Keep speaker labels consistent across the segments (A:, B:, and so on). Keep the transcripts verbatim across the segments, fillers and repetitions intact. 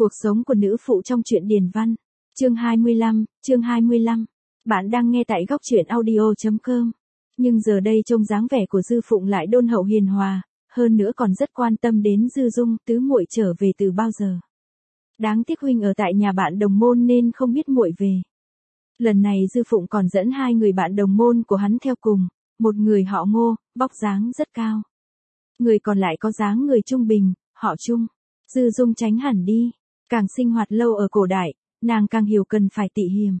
A: Cuộc sống của nữ phụ trong truyện Điền Văn. Chương hai mươi lăm, chương hai mươi lăm. Bạn đang nghe tại góc truyện audio chấm com. Nhưng giờ đây trông dáng vẻ của Dư Phụng lại đôn hậu hiền hòa, hơn nữa còn rất quan tâm đến Dư Dung, tứ muội trở về từ bao giờ. Đáng tiếc huynh ở tại nhà bạn đồng môn nên không biết muội về. Lần này Dư Phụng còn dẫn hai người bạn đồng môn của hắn theo cùng, một người họ Ngô, vóc dáng rất cao. Người còn lại có dáng người trung bình, họ Trung. Dư Dung tránh hẳn đi, càng sinh hoạt lâu ở cổ đại, nàng càng hiểu cần phải tị hiềm.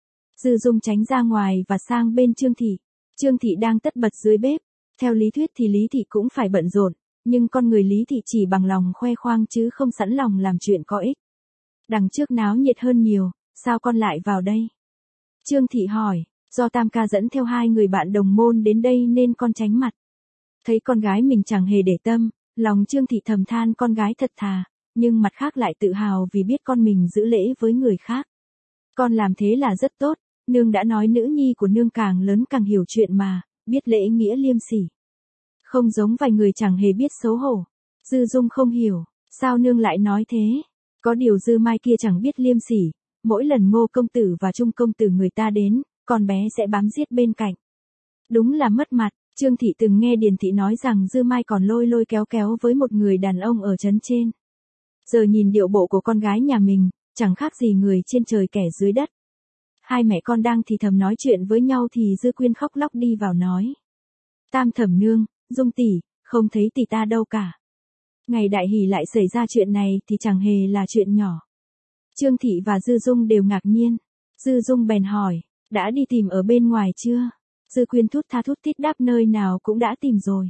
A: Dư Dung tránh ra ngoài và sang bên Trương Thị. Trương Thị đang tất bật dưới bếp, theo lý thuyết thì Lý Thị cũng phải bận rộn, nhưng con người Lý Thị chỉ bằng lòng khoe khoang chứ không sẵn lòng làm chuyện có ích. Đằng trước náo nhiệt hơn nhiều, sao con lại vào đây? Trương Thị hỏi, do Tam ca dẫn theo hai người bạn đồng môn đến đây nên con tránh mặt. Thấy con gái mình chẳng hề để tâm, lòng Trương Thị thầm than con gái thật thà, nhưng mặt khác lại tự hào vì biết con mình giữ lễ với người khác. Con làm thế là rất tốt, nương đã nói nữ nhi của nương càng lớn càng hiểu chuyện mà, biết lễ nghĩa liêm sỉ. Không giống vài người chẳng hề biết xấu hổ. Dư Dung không hiểu, sao nương lại nói thế? Có điều Dư Mai kia chẳng biết liêm sỉ, mỗi lần Ngô công tử và Trung công tử người ta đến, con bé sẽ bám giết bên cạnh. Đúng là mất mặt. Trương Thị từng nghe Điền Thị nói rằng Dư Mai còn lôi lôi kéo kéo với một người đàn ông ở trấn trên. Giờ nhìn điệu bộ của con gái nhà mình, chẳng khác gì người trên trời kẻ dưới đất. Hai mẹ con đang thì thầm nói chuyện với nhau thì Dư Quyên khóc lóc đi vào nói. Tam thẩm nương, Dung tỷ, không thấy tỷ ta đâu cả. Ngày đại hỷ lại xảy ra chuyện này thì chẳng hề là chuyện nhỏ. Trương Thị và Dư Dung đều ngạc nhiên. Dư Dung bèn hỏi, đã đi tìm ở bên ngoài chưa? Dư Quyên thút tha thút thít đáp nơi nào cũng đã tìm rồi.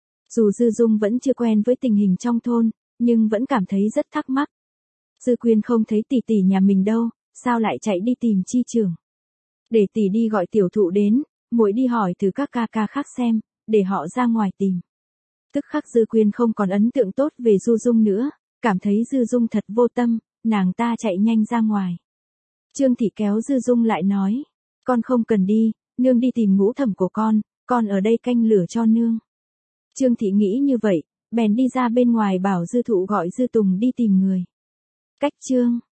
A: Dù Dư Dung vẫn chưa quen với tình hình trong thôn, nhưng vẫn cảm thấy rất thắc mắc. Dư Quyên không thấy tỷ tỷ nhà mình đâu, sao lại chạy đi tìm Chi Trường? Để tỷ đi gọi tiểu thụ đến, muội đi hỏi từ các ca ca khác xem, để họ ra ngoài tìm. Tức khắc Dư Quyên không còn ấn tượng tốt về Dư Dung nữa, cảm thấy Dư Dung thật vô tâm, nàng ta chạy nhanh ra ngoài. Trương Thị kéo Dư Dung lại nói, con không cần đi. Nương đi tìm ngũ thẩm của con, con ở đây canh lửa cho nương. Trương Thị nghĩ như vậy, bèn đi ra bên ngoài bảo Dư Thụ gọi Dư Tùng đi tìm người. Cách chương